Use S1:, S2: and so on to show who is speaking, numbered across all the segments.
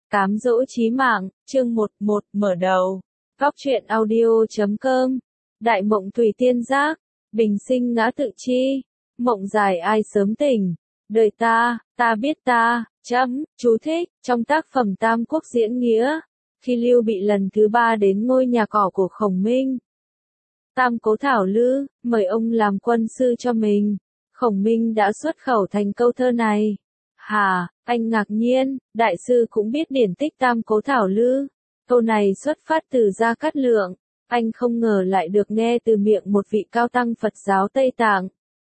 S1: Cám dỗ chí mạng, chương 11, mở đầu. Góc truyện audio.com. Đại mộng tùy tiên giác, bình sinh ngã tự chi, mộng dài ai sớm tỉnh. Đời ta biết ta, chú thích, trong tác phẩm Tam Quốc diễn nghĩa, khi Lưu Bị lần thứ 3 đến ngôi nhà cỏ của Khổng Minh. Tam Cố Thảo Lư, mời ông làm quân sư cho mình. Khổng Minh đã xuất khẩu thành câu thơ này. Hả, anh ngạc nhiên, đại sư cũng biết điển tích Tam Cố Thảo Lư. Câu này xuất phát từ Gia Cát Lượng, anh không ngờ lại được nghe từ miệng một vị cao tăng Phật giáo Tây Tạng.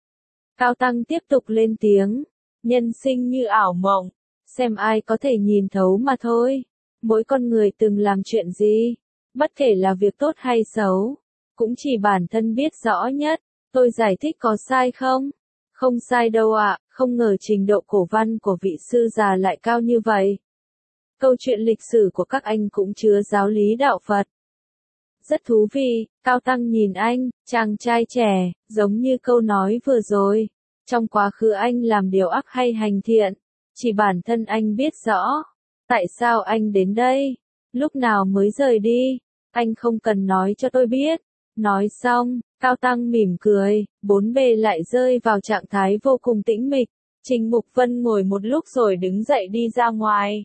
S1: Cao tăng tiếp tục lên tiếng, nhân sinh như ảo mộng, xem ai có thể nhìn thấu mà thôi. Mỗi con người từng làm chuyện gì, bất kể là việc tốt hay xấu, cũng chỉ bản thân biết rõ nhất. Tôi giải thích có sai không? Không sai đâu ạ, không ngờ trình độ cổ văn của vị sư già lại cao như vậy. Câu chuyện lịch sử của các anh cũng chứa giáo lý đạo Phật. Rất thú vị, cao tăng nhìn anh, chàng trai trẻ, giống như câu nói vừa rồi. Trong quá khứ anh làm điều ác hay hành thiện, chỉ bản thân anh biết rõ. Tại sao anh đến đây? Lúc nào mới rời đi? Anh không cần nói cho tôi biết. Nói xong, cao tăng mỉm cười, bốn bề lại rơi vào trạng thái vô cùng tĩnh mịch. Trình Mục Vân ngồi một lúc rồi đứng dậy đi ra ngoài.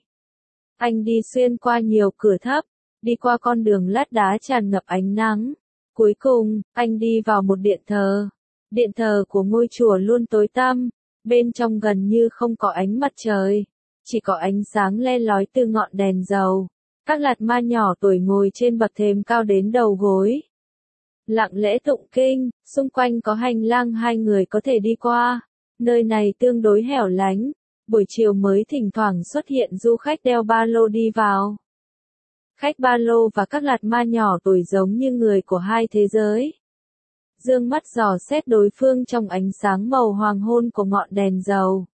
S1: Anh đi xuyên qua nhiều cửa thấp, đi qua con đường lát đá tràn ngập ánh nắng. Cuối cùng, anh đi vào một điện thờ. Điện thờ của ngôi chùa luôn tối tăm, bên trong gần như không có ánh mặt trời, chỉ có ánh sáng le lói từ ngọn đèn dầu. Các lạt ma nhỏ tuổi ngồi trên bậc thềm cao đến đầu gối, lặng lẽ tụng kinh, xung quanh có hành lang hai người có thể đi qua. Nơi này tương đối hẻo lánh, buổi chiều mới thỉnh thoảng xuất hiện du khách đeo ba lô đi vào. Khách ba lô và các lạt ma nhỏ tuổi giống như người của hai thế giới. Dương mắt dò xét đối phương trong ánh sáng màu hoàng hôn của ngọn đèn dầu.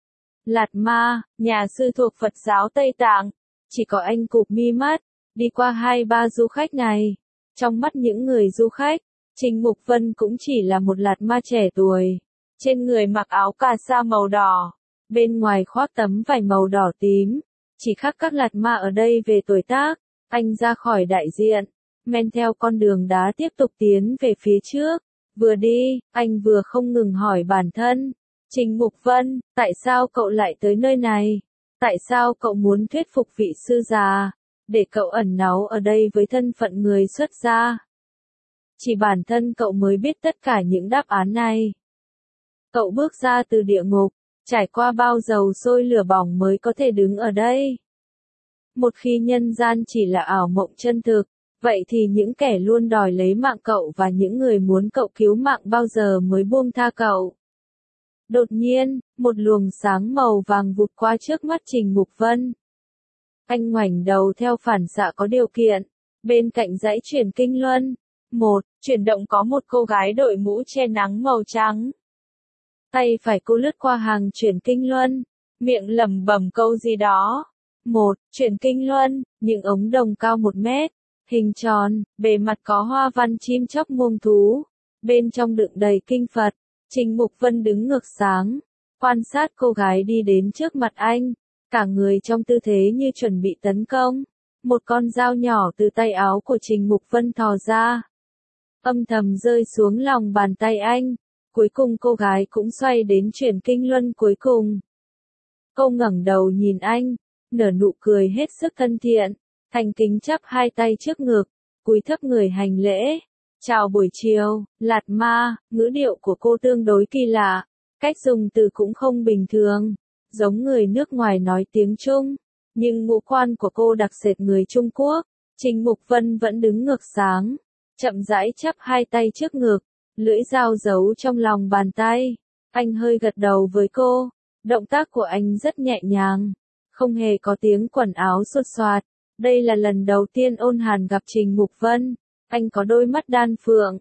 S1: Lạt ma, nhà sư thuộc Phật giáo Tây Tạng, chỉ có anh cụp mi mắt, đi qua hai ba du khách này. Trong mắt những người du khách, Trình Mục Vân cũng chỉ là một lạt ma trẻ tuổi. Trên người mặc áo cà sa màu đỏ, bên ngoài khoác tấm vải màu đỏ tím. Chỉ khác các lạt ma ở đây về tuổi tác. Anh ra khỏi đại diện, men theo con đường đá tiếp tục tiến về phía trước. Vừa đi, anh vừa không ngừng hỏi bản thân. Trình Mục Vân, tại sao cậu lại tới nơi này? Tại sao cậu muốn thuyết phục vị sư già, để cậu ẩn náu ở đây với thân phận người xuất gia? Chỉ bản thân cậu mới biết tất cả những đáp án này. Cậu bước ra từ địa ngục, trải qua bao dầu sôi lửa bỏng mới có thể đứng ở đây. Một khi nhân gian chỉ là ảo mộng chân thực, vậy thì những kẻ luôn đòi lấy mạng cậu và những người muốn cậu cứu mạng bao giờ mới buông tha cậu? Đột nhiên, một luồng sáng màu vàng vụt qua trước mắt Trình Mục Vân. Anh ngoảnh đầu theo phản xạ có điều kiện. Bên cạnh dãy chuyển kinh luân, chuyển động có một cô gái đội mũ che nắng màu trắng. Tay phải cô lướt qua hàng chuyển kinh luân, miệng lẩm bẩm câu gì đó. Chuyển kinh luân, những ống đồng cao 1 mét, hình tròn, bề mặt có hoa văn chim chóc muông thú, bên trong đựng đầy kinh Phật. Trình Mục Vân đứng ngược sáng, quan sát cô gái đi đến trước mặt anh, cả người trong tư thế như chuẩn bị tấn công. Một con dao nhỏ từ tay áo của Trình Mục Vân thò ra, âm thầm rơi xuống lòng bàn tay anh. Cuối cùng cô gái cũng xoay đến chuyển kinh luân cuối cùng. Cô ngẩng đầu nhìn anh, nở nụ cười hết sức thân thiện, thành kính chắp hai tay trước ngực, cúi thấp người hành lễ. Chào buổi chiều, lạt ma. Ngữ điệu của cô tương đối kỳ lạ, cách dùng từ cũng không bình thường, giống người nước ngoài nói tiếng Trung, nhưng ngũ quan của cô đặc sệt người Trung Quốc. Trình Mục Vân vẫn đứng ngược sáng, chậm rãi chắp hai tay trước ngực, lưỡi dao giấu trong lòng bàn tay. Anh hơi gật đầu với cô, động tác của anh rất nhẹ nhàng, không hề có tiếng quần áo xột xoạt. Đây là lần đầu tiên Ôn Hàn gặp Trình Mục Vân. Anh có đôi mắt đan phượng.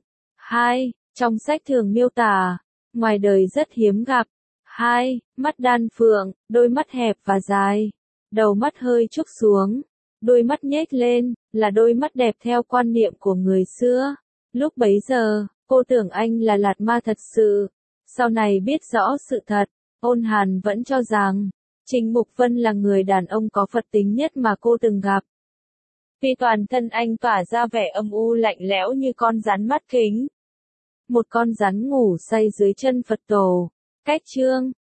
S1: Trong sách thường miêu tả, ngoài đời rất hiếm gặp. Mắt đan phượng, đôi mắt hẹp và dài, đầu mắt hơi trúc xuống, đôi mắt nhếch lên, là đôi mắt đẹp theo quan niệm của người xưa. Lúc bấy giờ, cô tưởng anh là lạt ma thật sự. Sau này biết rõ sự thật, Ôn Hàn vẫn cho rằng Trình Mục Vân là người đàn ông có Phật tính nhất mà cô từng gặp. Vì toàn thân anh tỏa ra vẻ âm u lạnh lẽo như con rắn mắt kính. Một con rắn ngủ say dưới chân Phật tổ. Cách chương